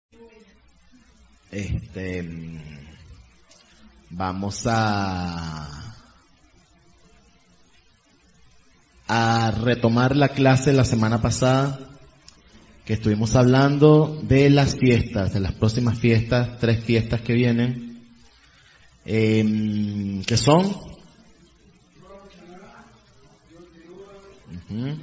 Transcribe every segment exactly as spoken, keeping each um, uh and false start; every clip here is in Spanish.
Este, vamos a, a retomar la clase de la semana pasada, que estuvimos hablando de las fiestas, de las próximas fiestas, tres fiestas que vienen, eh, que son, uh-huh.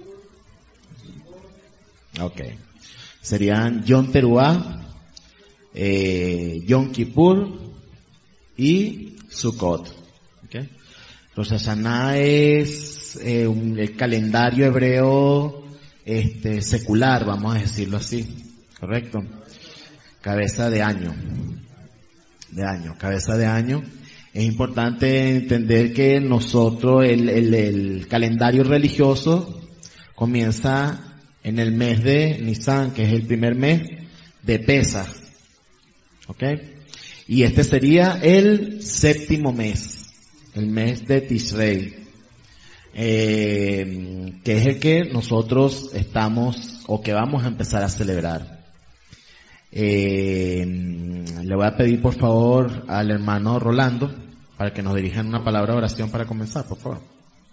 Ok, serían Yom Teruah, eh, Yom Kippur y Sukkot. Okay. Rosh Hashanah es eh, un, el calendario hebreo este, secular, vamos a decirlo así, correcto. Cabeza de año, de año, cabeza de año. Es importante entender que nosotros el, el, el calendario religioso comienza en el mes de Nisan, que es el primer mes de Pesach. ¿Ok? Y este sería el séptimo mes, el mes de Tishrei, eh, que es el que nosotros estamos o que vamos a empezar a celebrar. Eh, le voy a pedir por favor al hermano Rolando para que nos dirijan una palabra de oración para comenzar, por favor.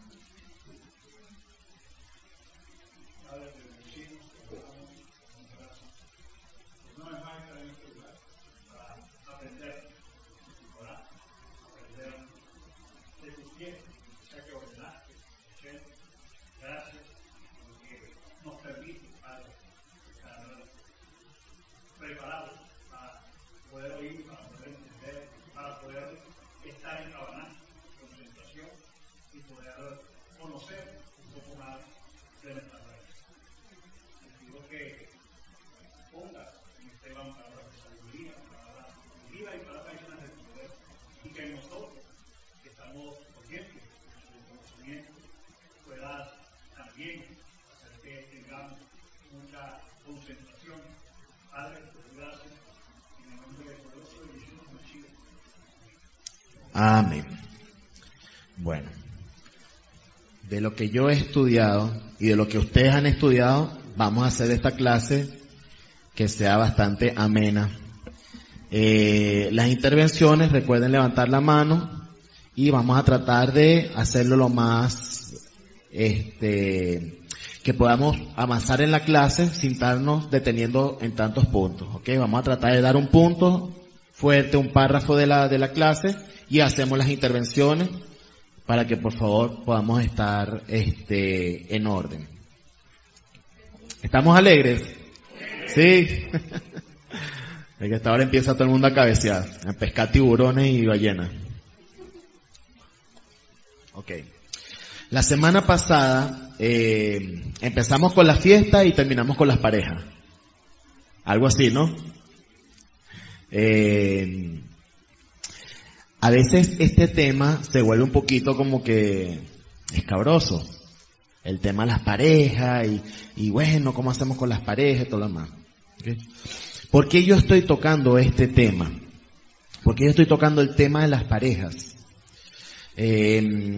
Amén. Bueno, de lo que yo he estudiado y de lo que ustedes han estudiado, vamos a hacer esta clase que sea bastante amena. Eh, las intervenciones, recuerden levantar la mano y vamos a tratar de hacerlo lo más, este, que podamos avanzar en la clase sin estarnos deteniendo en tantos puntos, ¿ok? Vamos a tratar de dar un punto fuerte, un párrafo de la, de la clase y hacemos las intervenciones para que por favor podamos estar, este, en orden. ¿Estamos alegres? Sí. Es que hasta ahora empieza todo el mundo a cabecear, a pescar tiburones y ballenas. Ok. La semana pasada eh, empezamos con la fiesta y terminamos con las parejas. Algo así, ¿no? Eh, a veces este tema se vuelve un poquito como que escabroso. El tema de las parejas y, y bueno, ¿cómo hacemos con las parejas y todo lo demás? ¿Okay? ¿Por qué yo estoy tocando este tema? ¿Por qué yo estoy tocando el tema de las parejas? Eh,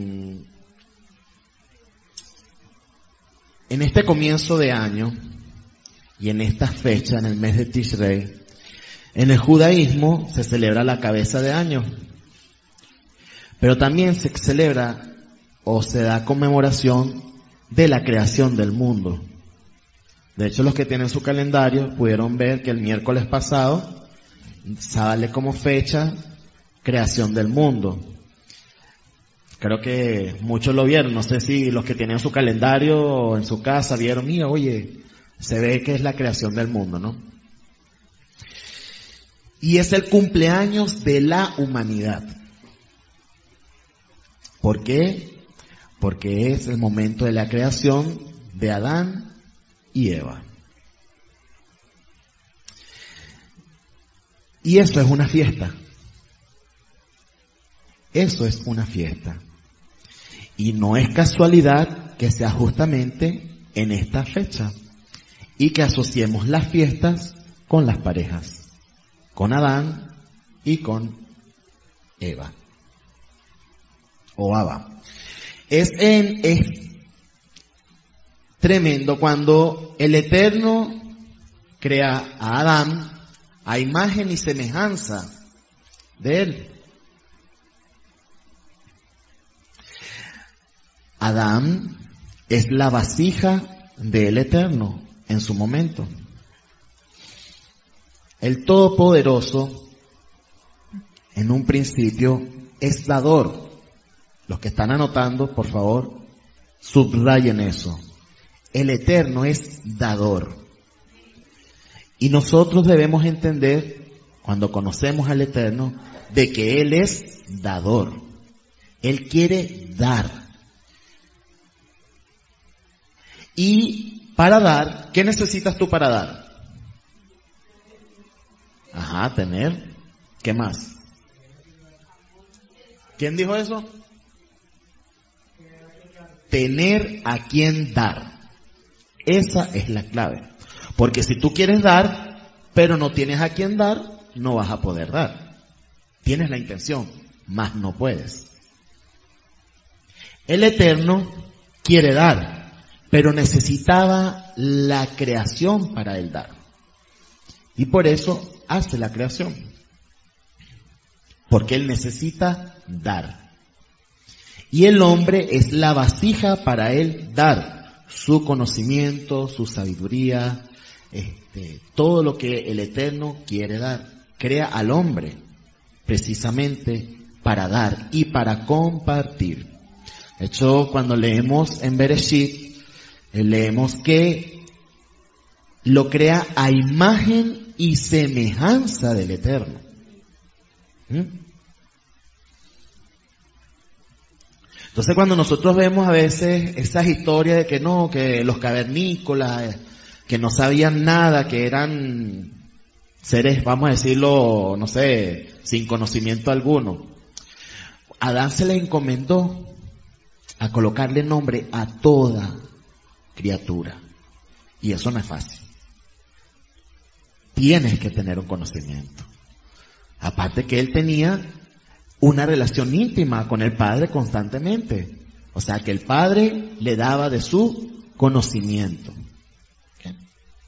en este comienzo de año y en esta fecha, en el mes de Tishrei, en el judaísmo se celebra la cabeza de año, pero también se celebra o se da conmemoración de la creación del mundo. De hecho, los que tienen su calendario pudieron ver que el miércoles pasado sale como fecha creación del mundo. Creo que muchos lo vieron, no sé si los que tienen su calendario o en su casa vieron, mira, oye, se ve que es la creación del mundo, ¿no? Y es el cumpleaños de la humanidad. ¿Por qué? Porque es el momento de la creación de Adán y Eva. Y eso es una fiesta. Eso es una fiesta. Y no es casualidad que sea justamente en esta fecha y que asociemos las fiestas con las parejas, con Adán y con Eva o Abba. Es, en, es tremendo cuando el Eterno crea a Adán a imagen y semejanza de Él. Adán es la vasija del Eterno en su momento. El Todopoderoso, en un principio, es dador. Los que están anotando, por favor, subrayen eso. El Eterno es dador. Y nosotros debemos entender, cuando conocemos al Eterno, de que Él es dador. Él quiere dar. Y para dar, ¿qué necesitas tú para dar? Ajá, tener. ¿Qué más? ¿Quién dijo eso? Tener a quien dar. Esa es la clave. Porque si tú quieres dar, pero no tienes a quien dar, no vas a poder dar. Tienes la intención, mas no puedes. El Eterno quiere dar, pero necesitaba la creación para él dar. Y por eso hace la creación. Porque él necesita dar. Y el hombre es la vasija para él dar su conocimiento, su sabiduría, este, todo lo que el Eterno quiere dar. Crea al hombre precisamente para dar y para compartir. De hecho, cuando leemos en Bereshit, leemos que lo crea a imagen y semejanza del Eterno. ¿Mm? Entonces cuando nosotros vemos a veces esas historias de que no, que los cavernícolas, que no sabían nada, que eran seres, vamos a decirlo, no sé, sin conocimiento alguno, Adán se le encomendó a colocarle nombre a toda criatura. Y eso no es fácil. Tienes que tener un conocimiento. Aparte que él tenía una relación íntima con el Padre constantemente. O sea que el Padre le daba de su conocimiento. ¿Okay?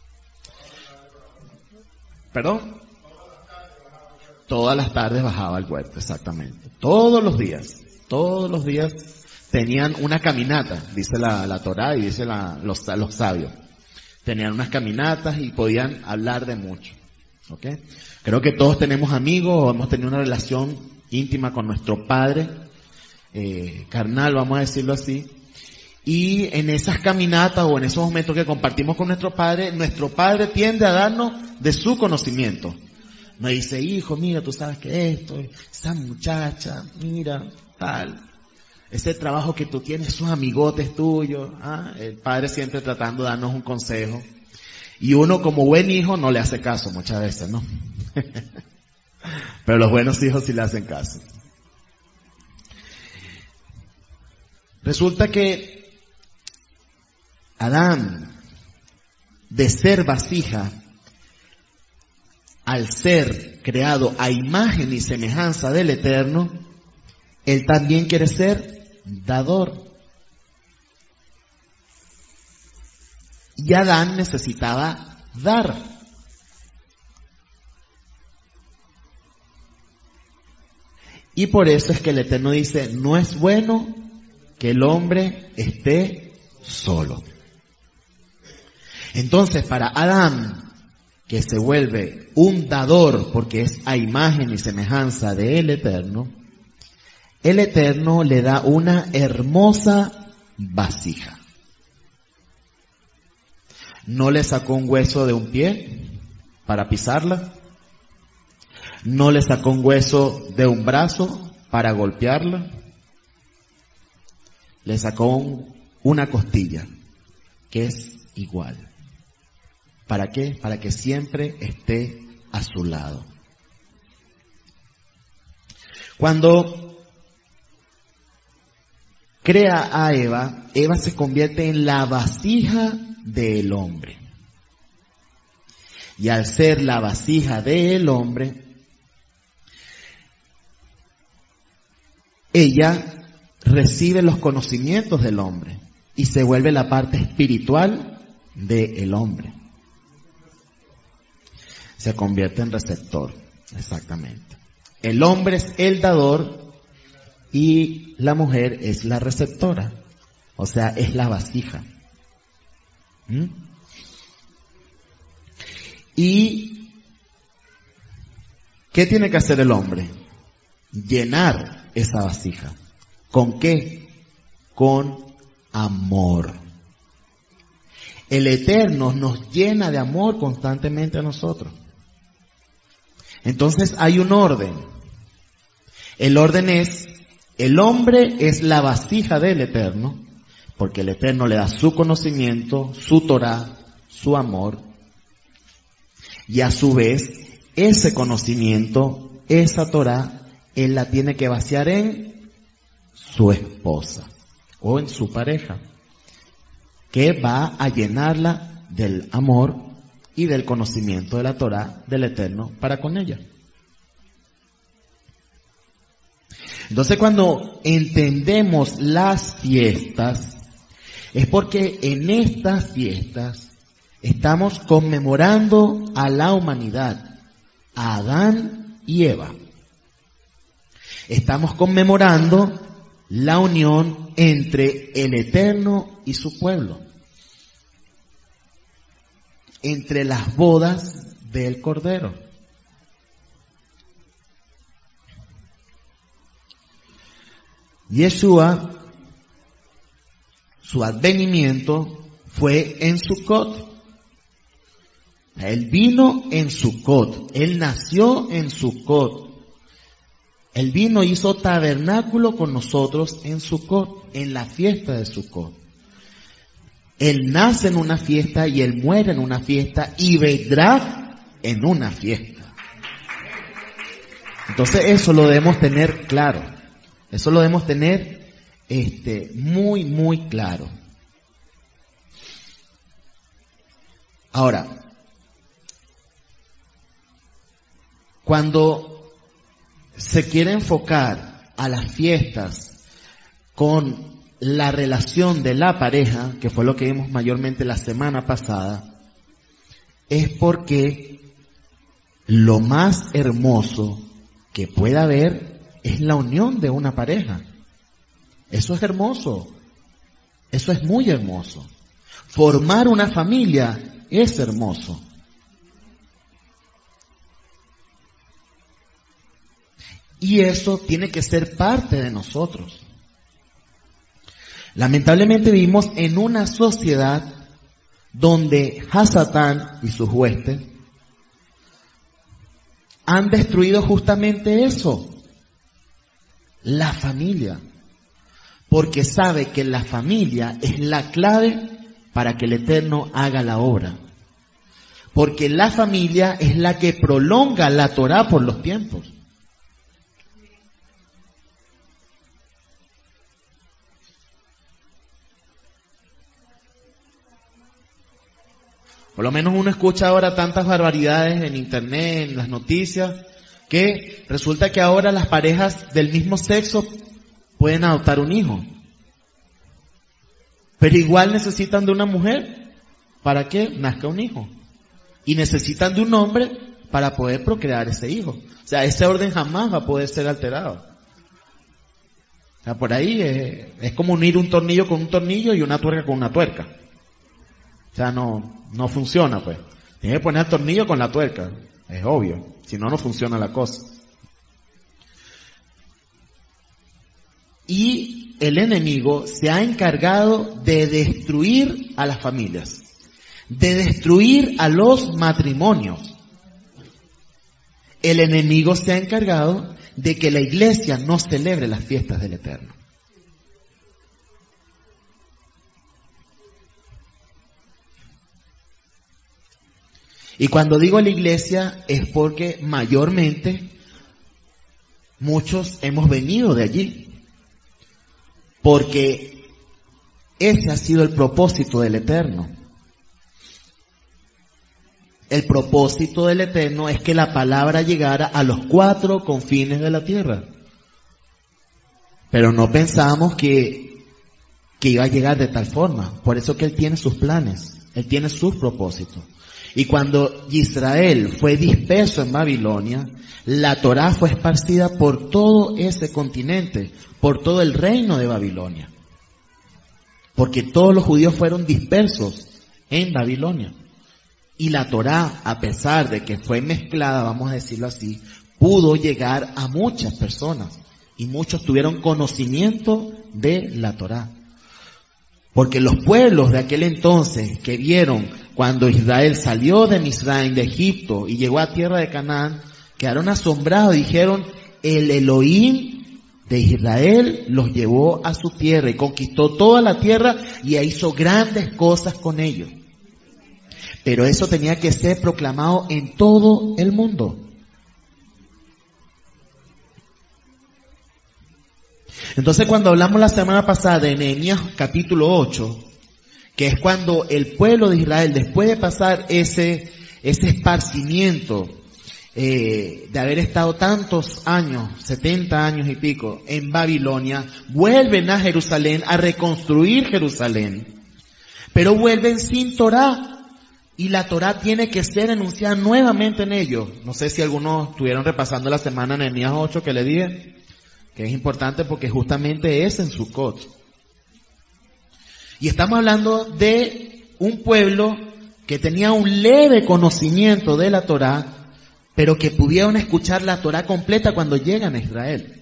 ¿Perdón? Todas las tardes bajaba al huerto, exactamente. Todos los días. Todos los días tenían una caminata, dice la, la Torá y dice la, los, los sabios. Tenían unas caminatas y podían hablar de mucho. ¿Okay? Creo que todos tenemos amigos o hemos tenido una relación íntima con nuestro Padre, eh, carnal, vamos a decirlo así. Y en esas caminatas o en esos momentos que compartimos con nuestro Padre, nuestro Padre tiende a darnos de su conocimiento. Nos dice, hijo, mira, tú sabes que esto, esa muchacha, mira, tal. Ese trabajo que tú tienes, esos amigotes tuyos, ¿ah? El Padre siempre tratando de darnos un consejo. Y uno como buen hijo no le hace caso muchas veces, ¿no? Pero los buenos hijos sí le hacen caso. Resulta que Adán, de ser vasija, al ser creado a imagen y semejanza del Eterno, él también quiere ser dador. Y Adán necesitaba dar. Y por eso es que el Eterno dice, no es bueno que el hombre esté solo. Entonces, para Adán, que se vuelve un dador porque es a imagen y semejanza del Eterno, el Eterno le da una hermosa vasija. No le sacó un hueso de un pie para pisarla. No le sacó un hueso de un brazo para golpearla. Le sacó un, una costilla que es igual. ¿Para qué? Para que siempre esté a su lado. Cuando crea a Eva, Eva se convierte en la vasija del hombre. Y al ser la vasija del hombre, ella recibe los conocimientos del hombre y se vuelve la parte espiritual del hombre. O se convierte en receptor. Exactamente. El hombre es el dador y la mujer es la receptora. O sea, es la vasija. ¿Mm? ¿Y qué tiene que hacer el hombre? Llenar esa vasija. ¿Con qué? Con amor. El Eterno nos llena de amor constantemente a nosotros. Entonces hay un orden. El orden es, el hombre es la vasija del Eterno, porque el Eterno le da su conocimiento, su Torah, su amor, y a su vez, ese conocimiento, esa Torah, él la tiene que vaciar en su esposa o en su pareja, que va a llenarla del amor y del conocimiento de la Torah del Eterno para con ella. Entonces, cuando entendemos las fiestas, es porque en estas fiestas estamos conmemorando a la humanidad, a Adán y Eva. Estamos conmemorando la unión entre el Eterno y su pueblo, entre las bodas del Cordero. Yeshua, su advenimiento fue en Sucot. Él vino en Sucot, él nació en Sucot. Él vino, hizo tabernáculo con nosotros en Sucot, en la fiesta de Sucot. Él nace en una fiesta y él muere en una fiesta y vendrá en una fiesta. Entonces eso lo debemos tener claro. Eso lo debemos tener este, muy, muy claro. Ahora, cuando se quiere enfocar a las fiestas con la relación de la pareja, que fue lo que vimos mayormente la semana pasada, es porque lo más hermoso que pueda haber es la unión de una pareja. Eso es hermoso. Eso es muy hermoso. Formar una familia es hermoso. Y eso tiene que ser parte de nosotros. Lamentablemente vivimos en una sociedad donde Hasatán y sus huestes han destruido justamente eso, la familia, porque sabe que la familia es la clave para que el Eterno haga la obra, porque la familia es la que prolonga la Torah por los tiempos. Por lo menos uno escucha ahora tantas barbaridades en internet, en las noticias, que resulta que ahora las parejas del mismo sexo pueden adoptar un hijo. Pero igual necesitan de una mujer para que nazca un hijo. Y necesitan de un hombre para poder procrear ese hijo. O sea, ese orden jamás va a poder ser alterado. O sea, por ahí es, es como unir un tornillo con un tornillo y una tuerca con una tuerca. O sea, no, no funciona, pues. Tienes que poner el tornillo con la tuerca. Es obvio. Si no, no funciona la cosa. Y el enemigo se ha encargado de destruir a las familias, de destruir a los matrimonios. El enemigo se ha encargado de que la iglesia no celebre las fiestas del Eterno. Y cuando digo la iglesia es porque mayormente muchos hemos venido de allí. Porque ese ha sido el propósito del Eterno. El propósito del Eterno es que la palabra llegara a los cuatro confines de la tierra. Pero no pensamos que, que iba a llegar de tal forma. Por eso que Él tiene sus planes. Él tiene sus propósitos. Y cuando Israel fue disperso en Babilonia, la Torá fue esparcida por todo ese continente, por todo el reino de Babilonia. Porque todos los judíos fueron dispersos en Babilonia. Y la Torá, a pesar de que fue mezclada, vamos a decirlo así, pudo llegar a muchas personas. Y muchos tuvieron conocimiento de la Torá. Porque los pueblos de aquel entonces que vieron cuando Israel salió de Misraim, de Egipto, y llegó a tierra de Canaán, quedaron asombrados y dijeron, el Elohim de Israel los llevó a su tierra y conquistó toda la tierra y hizo grandes cosas con ellos. Pero eso tenía que ser proclamado en todo el mundo. Entonces, cuando hablamos la semana pasada de Nehemías capítulo ocho, que es cuando el pueblo de Israel, después de pasar ese, ese esparcimiento, eh, de haber estado tantos años, setenta años y pico, en Babilonia, vuelven a Jerusalén, a reconstruir Jerusalén, pero vuelven sin Torá. Y la Torá tiene que ser enunciada nuevamente en ellos. No sé si algunos estuvieron repasando la semana Nehemías ocho que le dije, que es importante porque justamente es en Sucot. Y estamos hablando de un pueblo que tenía un leve conocimiento de la Torá, pero que pudieron escuchar la Torá completa cuando llegan a Israel.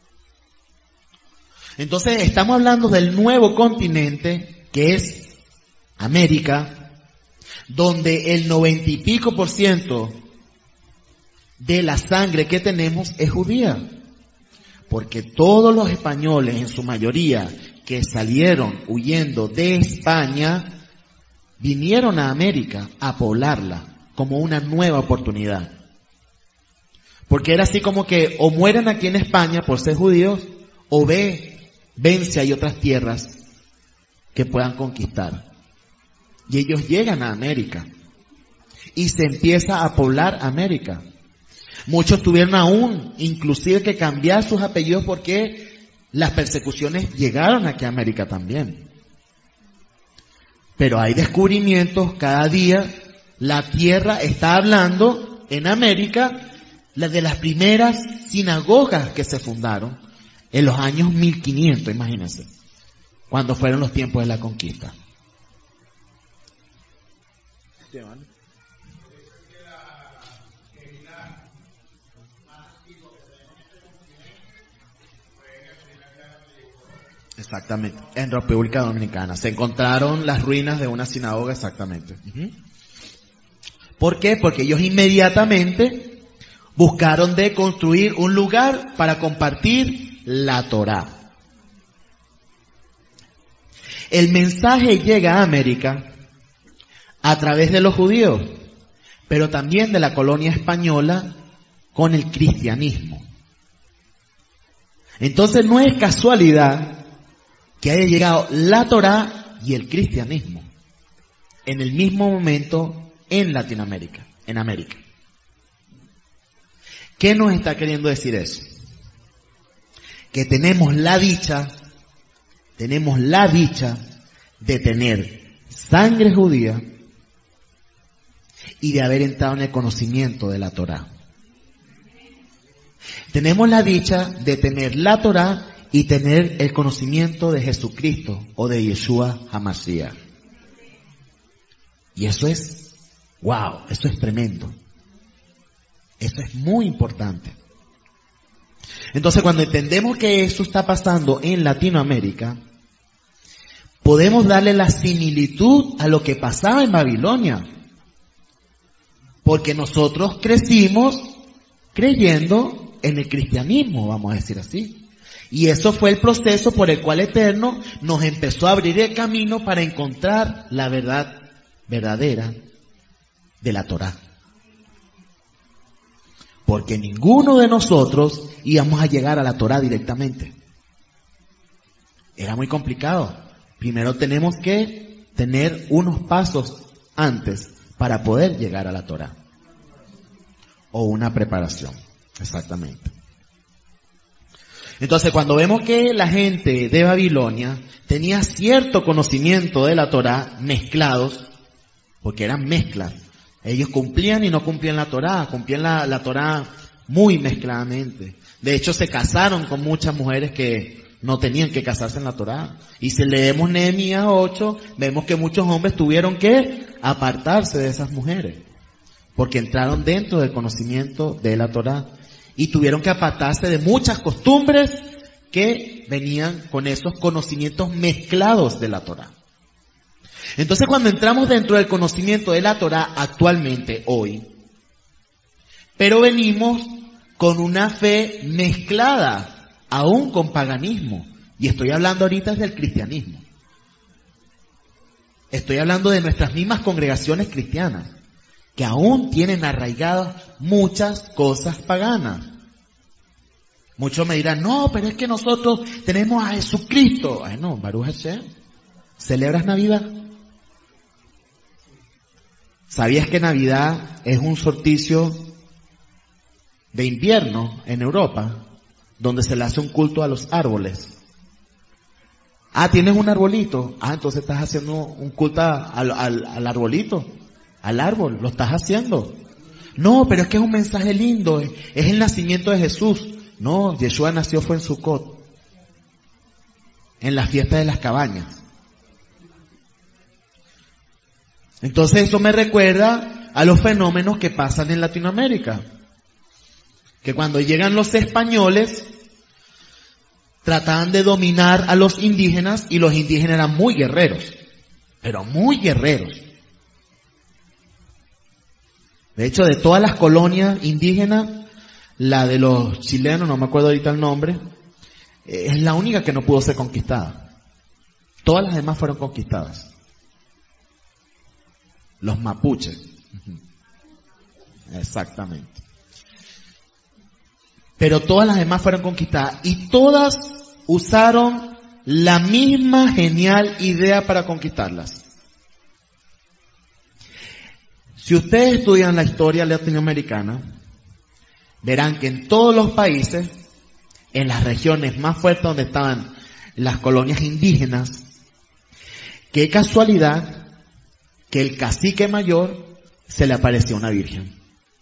Entonces estamos hablando del nuevo continente, que es América, donde el noventa y pico por ciento de la sangre que tenemos es judía. Porque todos los españoles, en su mayoría, que salieron huyendo de España, vinieron a América a poblarla como una nueva oportunidad. Porque era así como que o mueren aquí en España por ser judíos, o ve, ven si hay otras tierras que puedan conquistar. Y ellos llegan a América. Y se empieza a poblar América. Muchos tuvieron aún, inclusive, que cambiar sus apellidos porque las persecuciones llegaron aquí a América también. Pero hay descubrimientos cada día. La tierra está hablando en América la de las primeras sinagogas que se fundaron en los años mil quinientos, imagínense, cuando fueron los tiempos de la conquista. Exactamente, en República Dominicana. Se encontraron las ruinas de una sinagoga, exactamente. Uh-huh. ¿Por qué? Porque ellos inmediatamente buscaron de construir un lugar para compartir la Torá. El mensaje llega a América a través de los judíos, pero también de la colonia española con el cristianismo. Entonces no es casualidad que haya llegado la Torá y el cristianismo en el mismo momento en Latinoamérica, en América. ¿Qué nos está queriendo decir eso? Que tenemos la dicha, tenemos la dicha de tener sangre judía y de haber entrado en el conocimiento de la Torá. Tenemos la dicha de tener la Torá y tener el conocimiento de Jesucristo o de Yeshua HaMashiach. Y eso es, wow, eso es tremendo. Eso es muy importante. Entonces, cuando entendemos que eso está pasando en Latinoamérica, podemos darle la similitud a lo que pasaba en Babilonia. Porque nosotros crecimos creyendo en el cristianismo, vamos a decir así. Y eso fue el proceso por el cual Eterno nos empezó a abrir el camino para encontrar la verdad verdadera de la Torá. Porque ninguno de nosotros íbamos a llegar a la Torá directamente. Era muy complicado. Primero tenemos que tener unos pasos antes para poder llegar a la Torá. O una preparación, exactamente. Entonces, cuando vemos que la gente de Babilonia tenía cierto conocimiento de la Torá mezclados, porque eran mezclas, Ellos cumplían y no cumplían la Torá, cumplían la, la Torá muy mezcladamente. De hecho, se casaron con muchas mujeres que no tenían que casarse en la Torá. Y si leemos Nehemías ocho, vemos que muchos hombres tuvieron que apartarse de esas mujeres, porque entraron dentro del conocimiento de la Torá. Y tuvieron que apartarse de muchas costumbres que venían con esos conocimientos mezclados de la Torá. Entonces, cuando entramos dentro del conocimiento de la Torá actualmente, hoy, pero venimos con una fe mezclada, aún con paganismo. Y estoy hablando ahorita del cristianismo. Estoy hablando de nuestras mismas congregaciones cristianas, que aún tienen arraigadas muchas cosas paganas. Muchos me dirán, no, pero es que nosotros tenemos a Jesucristo. Bueno, Baruch Hashem, ¿celebras Navidad? ¿Sabías que Navidad es un solsticio de invierno en Europa, donde se le hace un culto a los árboles? Ah, ¿tienes un arbolito? Ah, entonces estás haciendo un culto al, al, al arbolito, al árbol, lo estás haciendo. No, pero es que es un mensaje lindo, es, es el nacimiento de Jesús. No, Yeshua nació fue en Sukkot, en la fiesta de las cabañas. Entonces eso me recuerda a los fenómenos que pasan en Latinoamérica. Que cuando llegan los españoles, trataban de dominar a los indígenas, y los indígenas eran muy guerreros, pero muy guerreros. De hecho, de todas las colonias indígenas, la de los chilenos, no me acuerdo ahorita el nombre, es la única que no pudo ser conquistada. Todas las demás fueron conquistadas. Los mapuches. Exactamente. Pero todas las demás fueron conquistadas y todas usaron la misma genial idea para conquistarlas. Si ustedes estudian la historia latinoamericana, verán que en todos los países, en las regiones más fuertes donde estaban las colonias indígenas, qué casualidad que el cacique mayor se le apareció una virgen.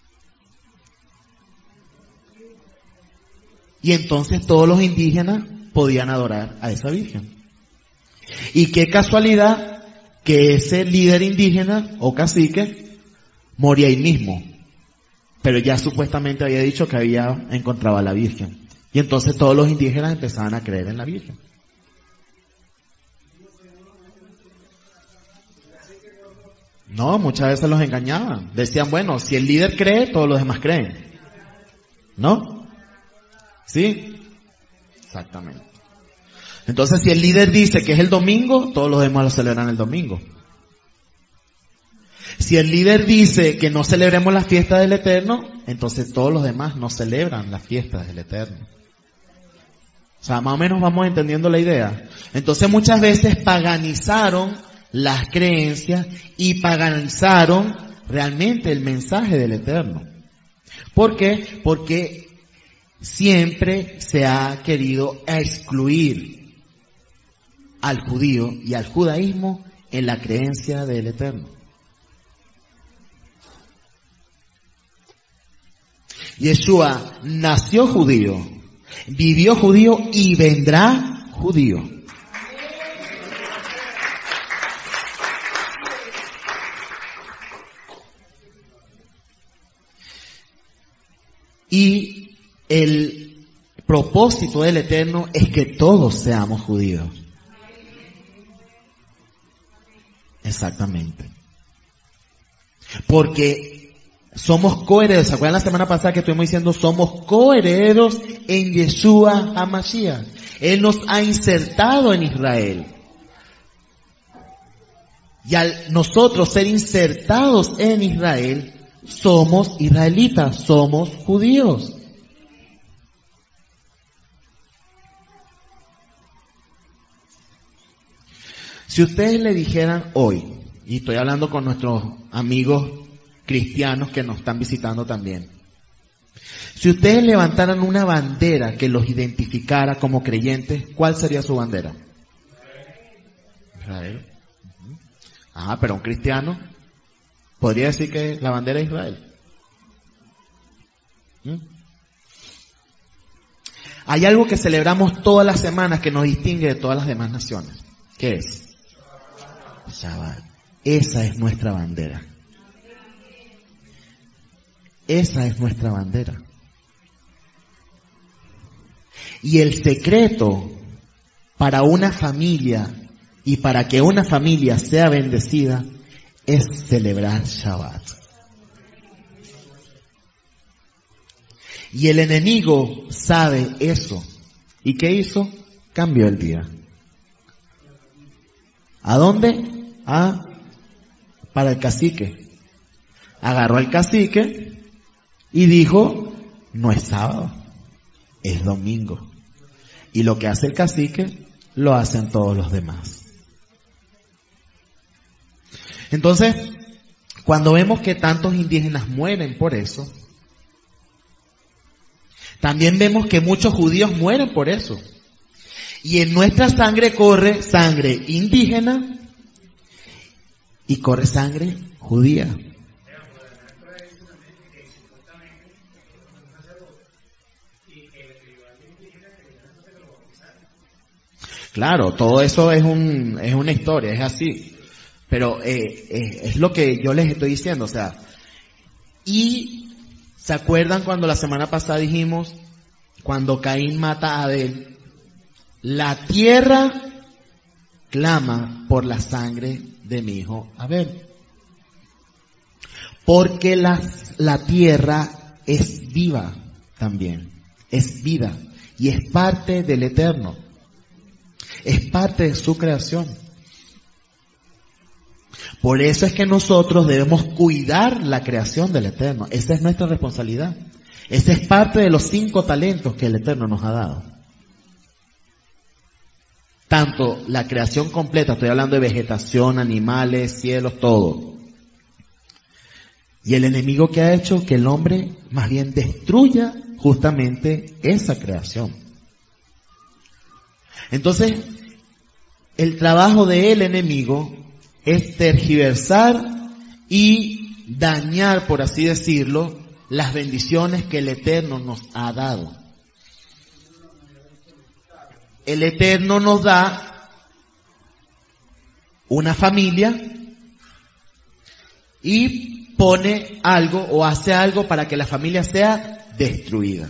Y entonces todos los indígenas podían adorar a esa virgen. Y qué casualidad que ese líder indígena o cacique moría ahí mismo. Pero ya supuestamente había dicho que había encontrado a la virgen. Y entonces todos los indígenas empezaban a creer en la virgen. No, muchas veces los engañaban. Decían, bueno, si el líder cree, todos los demás creen. ¿No? ¿Sí? Exactamente. Entonces, si el líder dice que es el domingo, todos los demás lo celebran el domingo. Si el líder dice que no celebremos la fiesta del Eterno, entonces todos los demás no celebran las fiestas del Eterno. O sea, más o menos vamos entendiendo la idea. Entonces, muchas veces paganizaron las creencias y paganizaron realmente el mensaje del Eterno. ¿Por qué? Porque siempre se ha querido excluir al judío y al judaísmo en la creencia del Eterno. Yeshua nació judío, vivió judío y vendrá judío. Y el propósito del Eterno es que todos seamos judíos. Exactamente. Porque somos coherederos. ¿Se acuerdan la semana pasada que estuvimos diciendo somos coherederos en Yeshua HaMashiach? Él nos ha insertado en Israel. Y al nosotros ser insertados en Israel, somos israelitas, somos judíos. Si ustedes le dijeran hoy, y estoy hablando con nuestros amigos cristianos que nos están visitando también, si ustedes levantaran una bandera que los identificara como creyentes, ¿cuál sería su bandera? Israel. Ah, pero un cristiano. podría decir que es la bandera de Israel. ¿Mm? Hay algo que celebramos todas las semanas que nos distingue de todas las demás naciones. ¿Qué es? Shabbat. Esa es nuestra bandera. Esa es nuestra bandera. Y el secreto para una familia y para que una familia sea bendecida es celebrar Shabbat. Y el enemigo sabe eso. ¿Y qué hizo? Cambió el día. ¿A dónde? A, para el cacique. Agarró al cacique y dijo, no es sábado, es domingo. Y lo que hace el cacique, lo hacen todos los demás. Entonces, cuando vemos que tantos indígenas mueren por eso, también vemos que muchos judíos mueren por eso. Y en nuestra sangre corre sangre indígena y corre sangre judía. Claro, todo eso es un es una historia, es así. Pero eh, eh, es lo que yo les estoy diciendo, o sea, y ¿se acuerdan cuando la semana pasada dijimos, cuando Caín mata a Abel, la tierra clama por la sangre de mi hijo Abel? Porque la, la tierra es viva también, es vida y es parte del Eterno, es parte de su creación. Por eso es que nosotros debemos cuidar la creación del Eterno. Esa es nuestra responsabilidad. Esa es parte de los cinco talentos que el Eterno nos ha dado. Tanto la creación completa, estoy hablando de vegetación, animales, cielos, todo. Y el enemigo que ha hecho que el hombre más bien destruya justamente esa creación. Entonces, el trabajo del enemigo es tergiversar y dañar, por así decirlo, las bendiciones que el Eterno nos ha dado. El Eterno nos da una familia y pone algo o hace algo para que la familia sea destruida.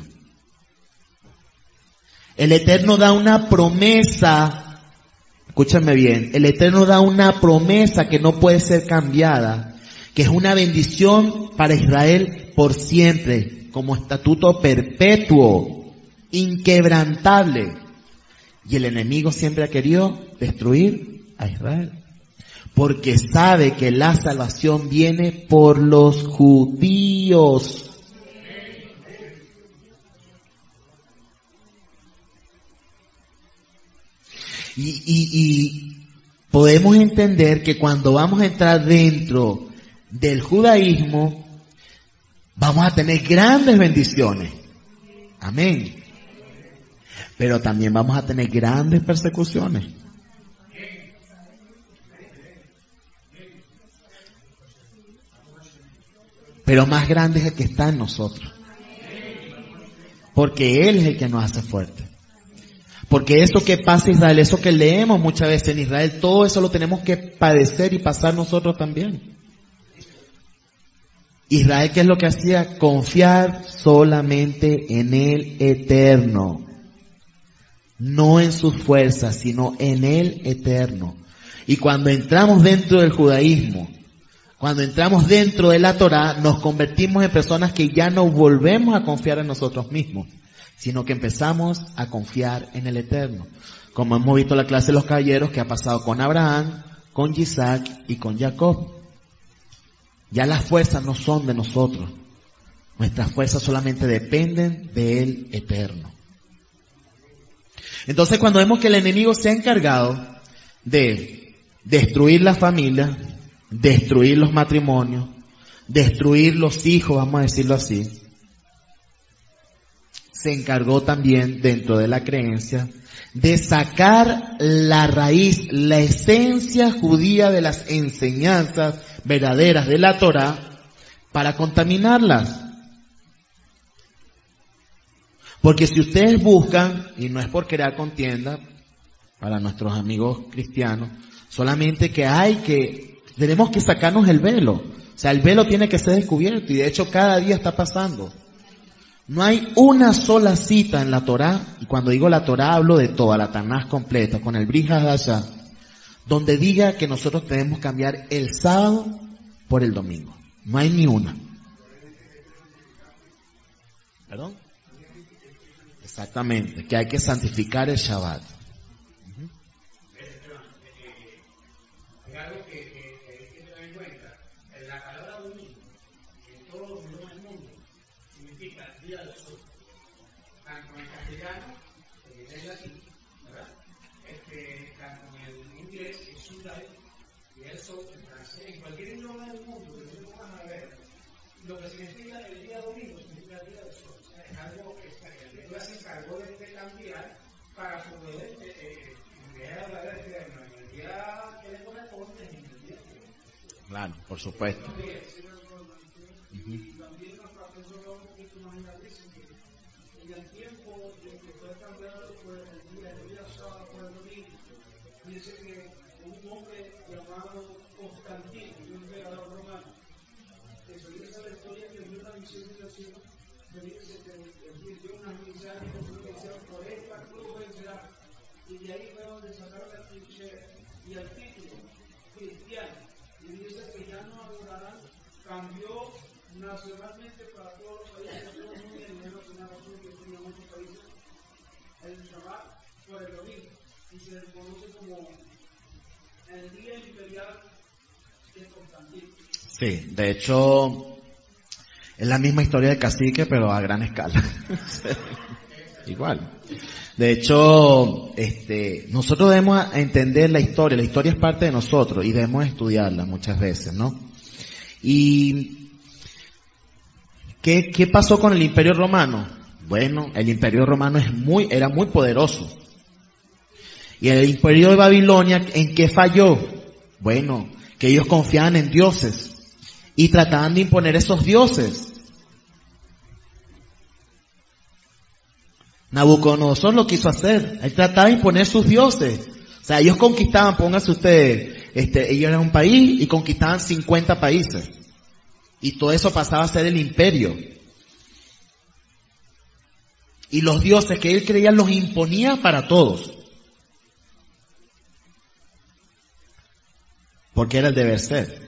El Eterno da una promesa. Escúchame bien, el Eterno da una promesa que no puede ser cambiada, que es una bendición para Israel por siempre, como estatuto perpetuo, inquebrantable. Y el enemigo siempre ha querido destruir a Israel, porque sabe que la salvación viene por los judíos. Y, y, y podemos entender que cuando vamos a entrar dentro del judaísmo, vamos a tener grandes bendiciones. Amén. Pero también vamos a tener grandes persecuciones. Pero más grande es el que está en nosotros. Porque Él es el que nos hace fuertes. Porque eso que pasa en Israel, eso que leemos muchas veces en Israel, todo eso lo tenemos que padecer y pasar nosotros también. Israel, ¿qué es lo que hacía? Confiar solamente en el Eterno. No en sus fuerzas, sino en el Eterno. Y cuando entramos dentro del judaísmo, cuando entramos dentro de la Torá, nos convertimos en personas que ya no volvemos a confiar en nosotros mismos, sino que empezamos a confiar en el Eterno. Como hemos visto en la clase de los caballeros que ha pasado con Abraham, con Isaac y con Jacob. Ya las fuerzas no son de nosotros. Nuestras fuerzas solamente dependen del Eterno. Entonces, cuando vemos que el enemigo se ha encargado de destruir la familia, destruir los matrimonios, destruir los hijos, vamos a decirlo así, se encargó también dentro de la creencia de sacar la raíz, la esencia judía de las enseñanzas verdaderas de la Torá para contaminarlas. Porque si ustedes buscan, y no es por crear contienda para nuestros amigos cristianos, solamente que hay que, tenemos que sacarnos el velo. O sea, el velo tiene que ser descubierto, y de hecho cada día está pasando. No hay una sola cita en la Torá, y cuando digo la Torá hablo de toda la Tanaj completa, con el Brit Hadashah, donde diga que nosotros debemos cambiar el sábado por el domingo. No hay ni una. ¿Perdón? Exactamente, que hay que santificar el Shabbat. Lo que significa el día domingo significa el día de sol. O sea, es algo que la se encargó de, de cambiar para poder eh, eh, hablar de que en el día que le corresponde en el día que. Claro, por supuesto. Y también nos pasó un poquito más en la dice que en el tiempo de que fue cambiado por el día, el día sábado por el domingo, dice que un hombre llamado Constantino, un emperador romano, que se dice la historia que dio una misión de la ciudad, que dice que dio unas misiones que hicieron por esta cruz vencerá, y de ahí fue donde sacaron la trinchera y el título cristiano, y dice que ya no adorarán, cambió nacionalmente para todos los países de todo el mundo, y menos una razón que tenía muchos países, el Shabbat por el domingo, y se le conoce como el día imperial de Constantino. Sí, de hecho, es la misma historia de Cacique, pero a gran escala. Igual. De hecho, este, nosotros debemos entender la historia. La historia es parte de nosotros y debemos estudiarla muchas veces, ¿no? Y, ¿qué, qué pasó con el Imperio Romano? Bueno, el Imperio Romano es muy, era muy poderoso. Y el Imperio de Babilonia, ¿en qué falló? Bueno, que ellos confiaban en dioses y trataban de imponer esos dioses. Nabucodonosor lo quiso hacer. Él trataba de imponer sus dioses. O sea, ellos conquistaban, pónganse ustedes, este, ellos eran un país y conquistaban cincuenta países. Y todo eso pasaba a ser el imperio. Y los dioses que él creía los imponía para todos. Porque era el deber ser.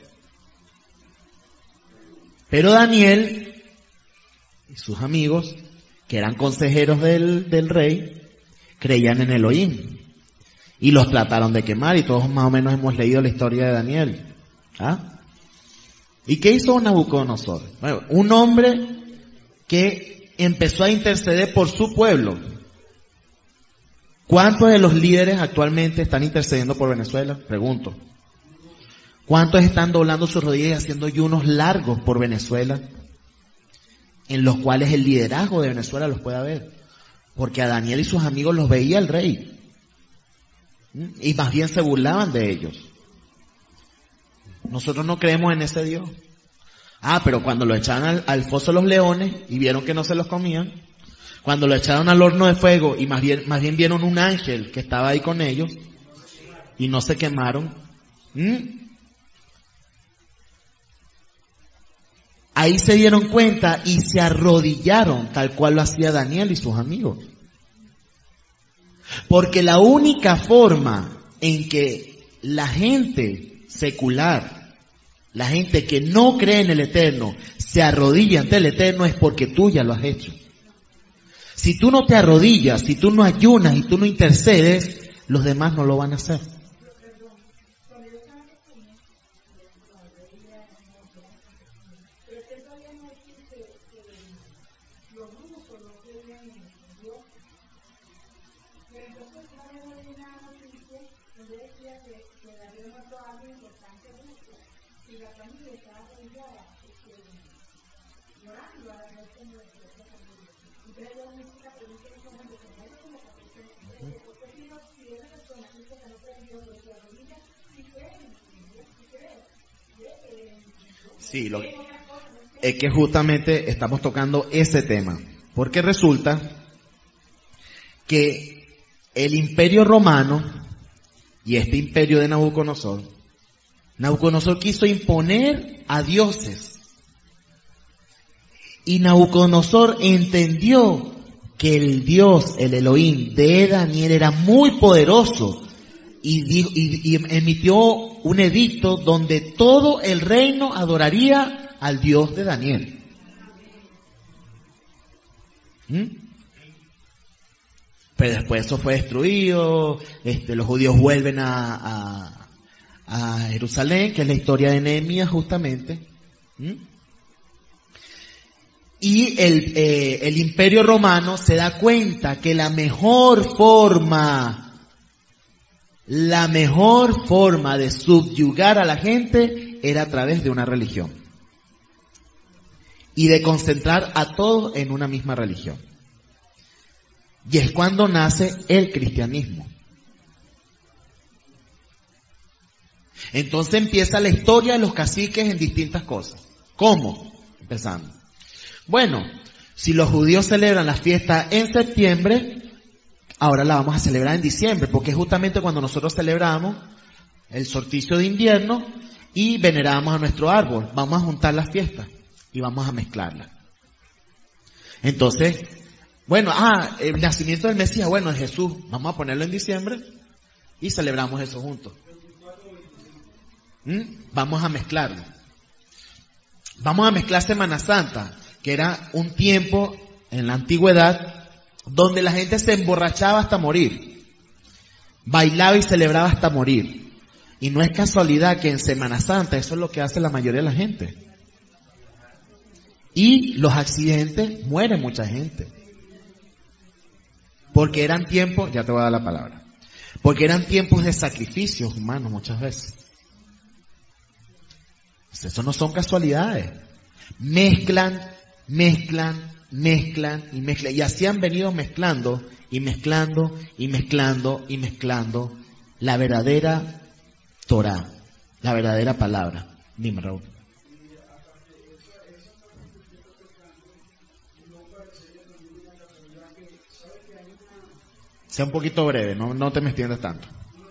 Pero Daniel y sus amigos, que eran consejeros del, del rey, creían en Elohim. Y los trataron de quemar, y todos más o menos hemos leído la historia de Daniel. ¿Ah? ¿Y qué hizo Nabucodonosor? Bueno, un hombre que empezó a interceder por su pueblo. ¿Cuántos de los líderes actualmente están intercediendo por Venezuela? Pregunto. ¿Cuántos están doblando sus rodillas y haciendo ayunos largos por Venezuela? En los cuales el liderazgo de Venezuela los puede ver. Porque a Daniel y sus amigos los veía el rey. Y más bien se burlaban de ellos. Nosotros no creemos en ese Dios. Ah, pero cuando lo echaron al, al foso de los leones y vieron que no se los comían, cuando lo echaron al horno de fuego y más bien, más bien vieron un ángel que estaba ahí con ellos y no se quemaron, ¿Mm? ahí se dieron cuenta y se arrodillaron tal cual lo hacía Daniel y sus amigos. Porque la única forma en que la gente secular, la gente que no cree en el Eterno, se arrodilla ante el Eterno es porque tú ya lo has hecho. Si tú no te arrodillas, si tú no ayunas y tú no intercedes, los demás no lo van a hacer. Sí, lo, es que justamente estamos tocando ese tema. Porque resulta que el imperio romano y este imperio de Nabucodonosor, Nabucodonosor quiso imponer a dioses. Y Nabucodonosor entendió que el Dios, el Elohim de Daniel era muy poderoso y, dijo, y, y emitió un edicto donde todo el reino adoraría al Dios de Daniel. ¿Mm? Pero después eso fue destruido, este, los judíos vuelven a, a, a Jerusalén, que es la historia de Nehemías justamente. ¿Mm? Y el, eh, el imperio romano se da cuenta que la mejor forma, la mejor forma de subyugar a la gente era a través de una religión. Y de concentrar a todos en una misma religión. Y es cuando nace el cristianismo. Entonces empieza la historia de los caciques en distintas cosas. ¿Cómo? Empezando. Bueno, si los judíos celebran la fiesta en septiembre, ahora la vamos a celebrar en diciembre, porque es justamente cuando nosotros celebramos el solsticio de invierno y veneramos a nuestro árbol. Vamos a juntar las fiestas y vamos a mezclarlas. Entonces, bueno, ah, el nacimiento del Mesías, bueno, es Jesús, vamos a ponerlo en diciembre y celebramos eso juntos. ¿Mm? Vamos a mezclarlo. Vamos a mezclar Semana Santa, que era un tiempo en la antigüedad donde la gente se emborrachaba hasta morir, bailaba y celebraba hasta morir. Y no es casualidad que en Semana Santa eso es lo que hace la mayoría de la gente. Y los accidentes, muere mucha gente. Porque eran tiempos, ya te voy a dar la palabra, porque eran tiempos de sacrificios humanos muchas veces. Eso no son casualidades. Mezclan, mezclan, mezclan y mezclan. Y así han venido mezclando y mezclando y mezclando y mezclando la verdadera Torah, la verdadera palabra. Dime, Raúl. Sea un poquito breve, no, no te me extiendas tanto.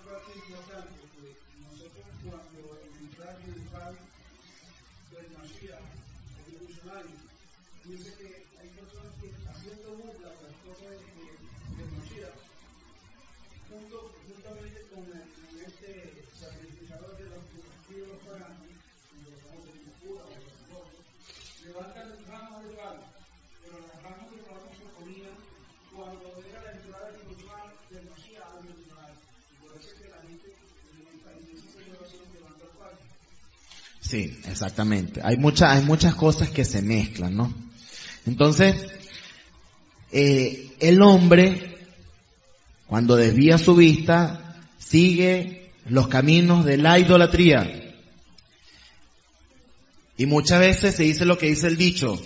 Sí, exactamente. Hay muchas, hay muchas cosas que se mezclan, ¿no? Entonces, eh, el hombre, cuando desvía su vista, sigue los caminos de la idolatría. Y muchas veces se dice lo que dice el dicho: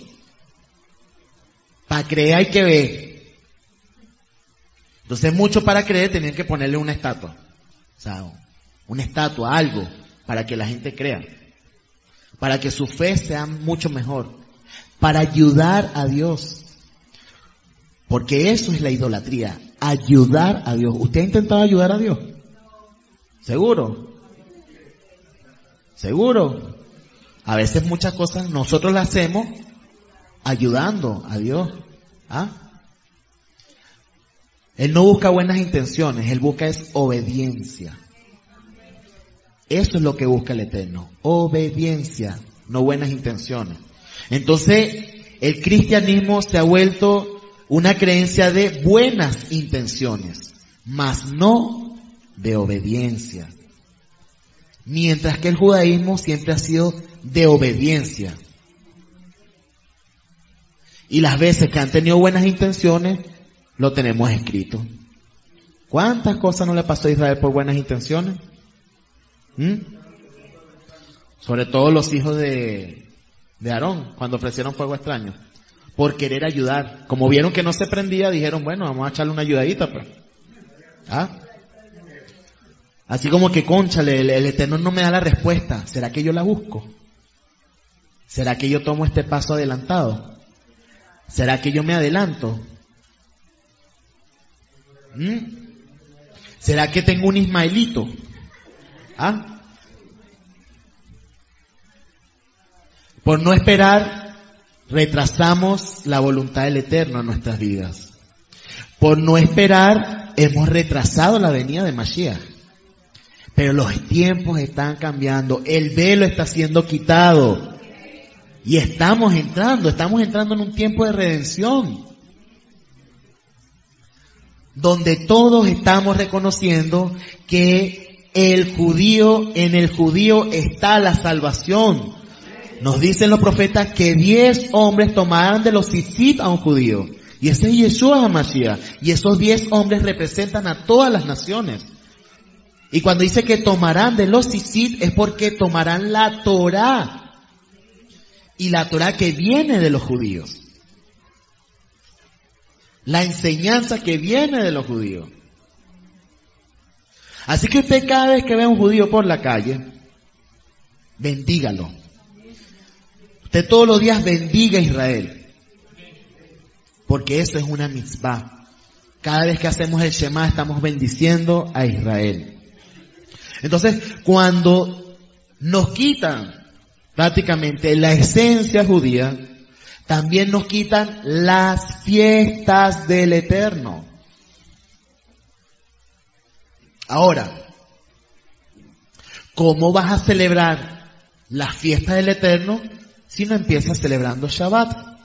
para creer hay que ver. Entonces, mucho para creer tenían que ponerle una estatua. O sea, una estatua, algo, para que la gente crea. Para que su fe sea mucho mejor. Para ayudar a Dios. Porque eso es la idolatría. Ayudar a Dios. ¿Usted ha intentado ayudar a Dios? ¿Seguro? ¿Seguro? A veces muchas cosas nosotros las hacemos ayudando a Dios. ¿Ah? Él no busca buenas intenciones. Él busca es obediencia. Eso es lo que busca el Eterno, obediencia, no buenas intenciones. Entonces, el cristianismo se ha vuelto una creencia de buenas intenciones, mas no de obediencia. Mientras que el judaísmo siempre ha sido de obediencia. Y las veces que han tenido buenas intenciones, lo tenemos escrito. ¿Cuántas cosas no le pasó a Israel por buenas intenciones? ¿Mm? Sobre todo los hijos de, de Aarón, cuando ofrecieron fuego extraño, por querer ayudar. Como vieron que no se prendía, dijeron, bueno, vamos a echarle una ayudadita, pues. ¿Ah? Así como que, cónchale, el, el Eterno no me da la respuesta, ¿será que yo la busco? ¿Será que yo tomo este paso adelantado? ¿Será que yo me adelanto? ¿Mm? ¿Será que tengo un Ismaelito? ¿Ah? Por no esperar, retrasamos la voluntad del Eterno en nuestras vidas. Por no esperar, hemos retrasado la venida de Mashiach. Pero los tiempos están cambiando, el velo está siendo quitado. Y estamos entrando, estamos entrando en un tiempo de redención. Donde todos estamos reconociendo que el judío, en el judío está la salvación. Nos dicen los profetas que diez hombres tomarán de los tzitzit a un judío. Y ese es Yeshua HaMashiach. Y esos diez hombres representan a todas las naciones. Y cuando dice que tomarán de los tzitzit es porque tomarán la Torá. Y la Torá que viene de los judíos. La enseñanza que viene de los judíos. Así que usted cada vez que ve a un judío por la calle, bendígalo. Usted todos los días bendiga a Israel. Porque eso es una mitzvah. Cada vez que hacemos el Shema estamos bendiciendo a Israel. Entonces, cuando nos quitan prácticamente la esencia judía, también nos quitan las fiestas del Eterno. Ahora, ¿cómo vas a celebrar las fiestas del Eterno si no empiezas celebrando Shabbat?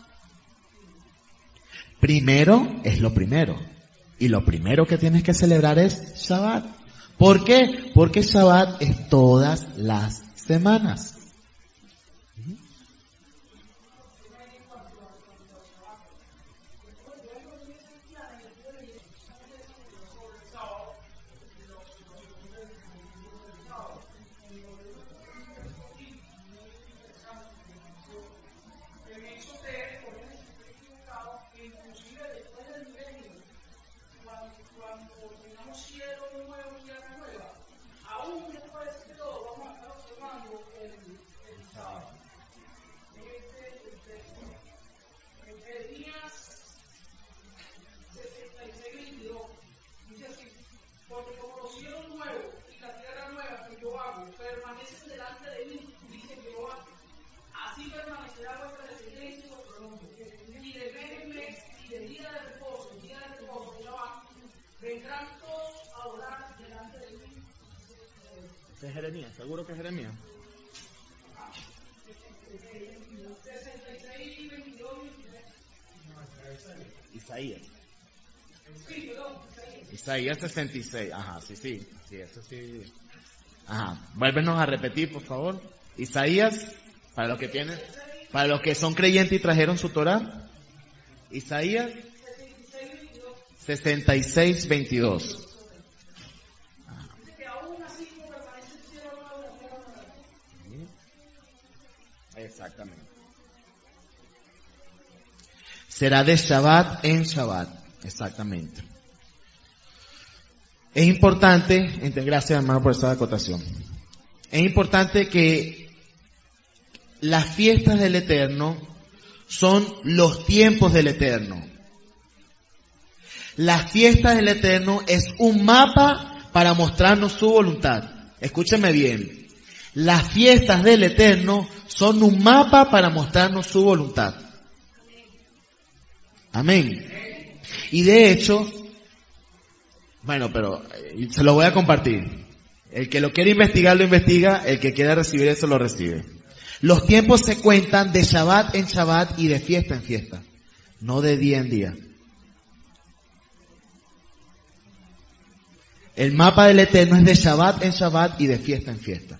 Primero es lo primero. Y lo primero que tienes que celebrar es Shabbat. ¿Por qué? Porque Shabbat es todas las semanas. ¿Es Jeremías? ¿Seguro que es Jeremías? Isaías. Isaías sesenta y seis. Ajá, sí, sí. Sí, eso sí. Ajá. Vuélvenos a repetir, por favor. Isaías, para los que tienen, para los que son creyentes y trajeron su Torah. Isaías sesenta y seis, veintidós. Exactamente. Será de Shabbat en Shabbat. Exactamente. Es importante, gracias hermano por esta acotación. Es importante que las fiestas del Eterno son los tiempos del Eterno. Las fiestas del Eterno es un mapa para mostrarnos su voluntad. Escúcheme bien. Las fiestas del Eterno son un mapa para mostrarnos su voluntad. Amén. Y de hecho, bueno, pero se lo voy a compartir. El que lo quiere investigar, lo investiga. El que quiera recibir eso, lo recibe. Los tiempos se cuentan de Shabbat en Shabbat y de fiesta en fiesta. No de día en día. El mapa del Eterno es de Shabbat en Shabbat y de fiesta en fiesta.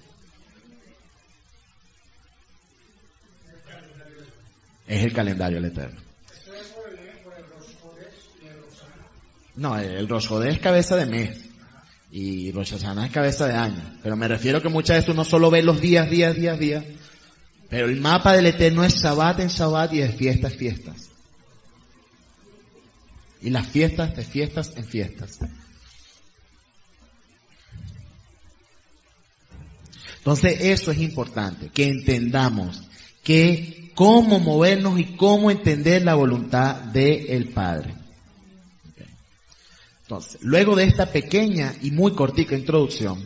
Es el calendario del Eterno. No, el Rosh Hodeh es cabeza de mes. Y Rosh Hashanah es cabeza de año. Pero me refiero que muchas veces uno solo ve los días, días, días, días. Pero el mapa del Eterno es Shabbat en Shabbat y de fiestas, fiestas. Y las fiestas de fiestas en fiestas. Entonces eso es importante, que entendamos que cómo movernos y cómo entender la voluntad del Padre. Okay. Entonces, luego de esta pequeña y muy cortica introducción,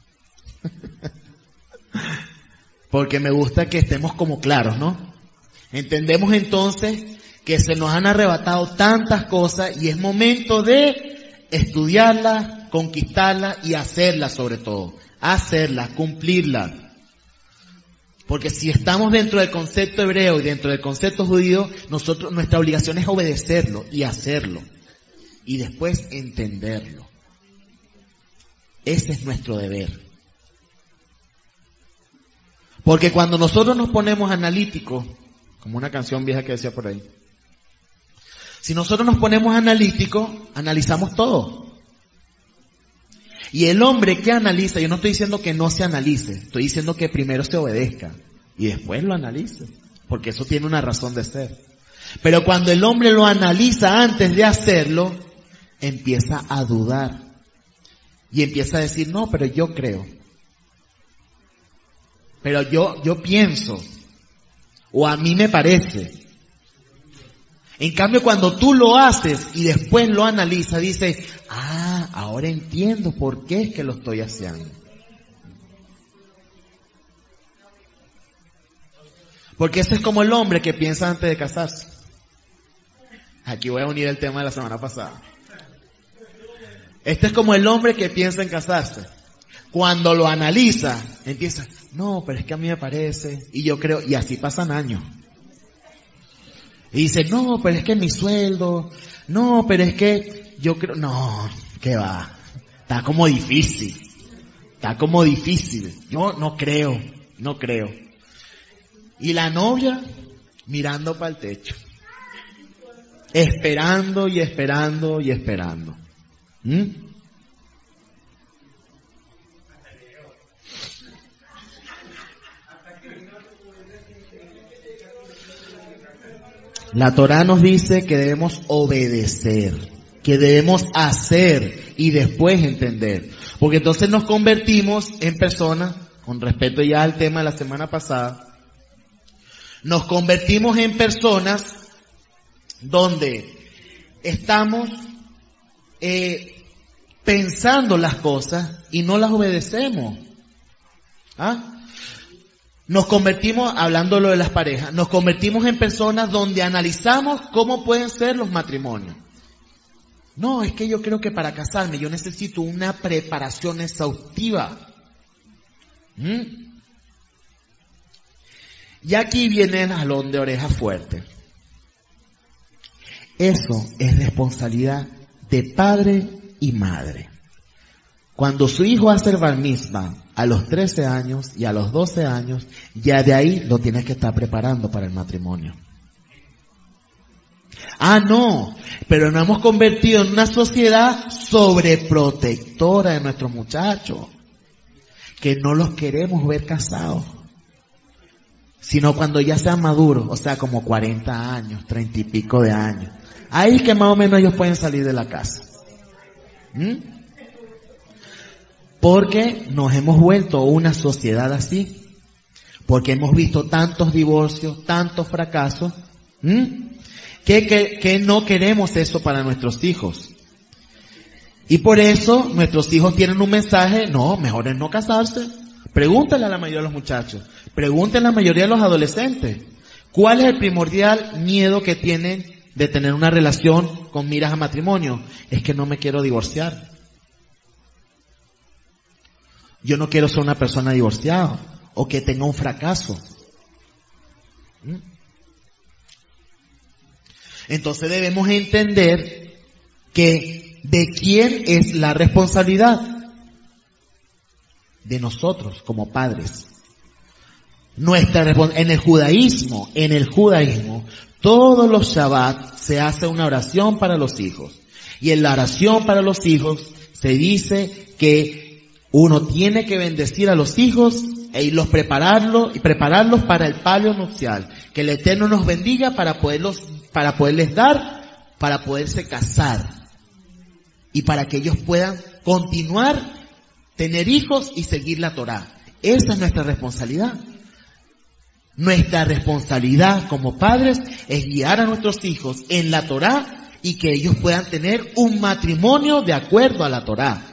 porque me gusta que estemos como claros, ¿no? Entendemos entonces que se nos han arrebatado tantas cosas y es momento de estudiarlas, conquistarlas y hacerlas sobre todo. Hacerlas, cumplirlas. Porque si estamos dentro del concepto hebreo y dentro del concepto judío, nosotros, nuestra obligación es obedecerlo y hacerlo. Y después entenderlo. Ese es nuestro deber. Porque cuando nosotros nos ponemos analíticos, como una canción vieja que decía por ahí, si nosotros nos ponemos analíticos, analizamos todo. Y el hombre que analiza, yo no estoy diciendo que no se analice, estoy diciendo que primero se obedezca y después lo analice, porque eso tiene una razón de ser. Pero cuando el hombre lo analiza antes de hacerlo, empieza a dudar y empieza a decir, no, pero yo creo, pero yo, yo pienso, o a mí me parece. En cambio, cuando tú lo haces y después lo analizas, dices, ah, ahora entiendo por qué es que lo estoy haciendo. Porque ese es como el hombre que piensa antes de casarse. Aquí voy a unir el tema de la semana pasada. Este es como el hombre que piensa en casarse. Cuando lo analiza, empieza, no, pero es que a mí me parece, y yo creo, y así pasan años. Y dice, no, pero es que mi sueldo, no, pero es que yo creo, no, ¿qué va? Está como difícil, está como difícil, yo no creo, no creo. Y la novia mirando para el techo, esperando y esperando y esperando. ¿Mm? La Torá nos dice que debemos obedecer, que debemos hacer y después entender. Porque entonces nos convertimos en personas, con respecto ya al tema de la semana pasada, nos convertimos en personas donde estamos eh, pensando las cosas y no las obedecemos. ¿Ah? Nos convertimos, hablando lo de las parejas, nos convertimos en personas donde analizamos cómo pueden ser los matrimonios. No, es que yo creo que para casarme yo necesito una preparación exhaustiva. ¿Mm? Y aquí viene el jalón de oreja fuerte. Eso es responsabilidad de padre y madre. Cuando su hijo hace el bar mitzvah a los trece años y a los doce años, ya de ahí lo tienes que estar preparando para el matrimonio. Ah, no, pero nos hemos convertido en una sociedad sobreprotectora de nuestros muchachos, que no los queremos ver casados, sino cuando ya sean maduros, o sea, como cuarenta años, treinta y pico de años. Ahí que más o menos ellos pueden salir de la casa. ¿Mm? Porque nos hemos vuelto una sociedad así. Porque hemos visto tantos divorcios, tantos fracasos. ¿Mm? Que, que, que no queremos eso para nuestros hijos. Y por eso nuestros hijos tienen un mensaje, no, mejor es no casarse. Pregúntale a la mayoría de los muchachos. Pregúntale a la mayoría de los adolescentes. ¿Cuál es el primordial miedo que tienen de tener una relación con miras a matrimonio? Es que no me quiero divorciar. Yo no quiero ser una persona divorciada o que tenga un fracaso. ¿Mm? Entonces debemos entender que ¿de quién es la responsabilidad? De nosotros como padres. Nuestra en el judaísmo, en el judaísmo, todos los Shabbat se hace una oración para los hijos. Y en la oración para los hijos se dice que uno tiene que bendecir a los hijos e irlos prepararlos y prepararlos para el palio nupcial. Que el Eterno nos bendiga para poderlos, para poderles dar, para poderse casar y para que ellos puedan continuar, tener hijos y seguir la Torá. Esa es nuestra responsabilidad. Nuestra responsabilidad como padres es guiar a nuestros hijos en la Torá y que ellos puedan tener un matrimonio de acuerdo a la Torá.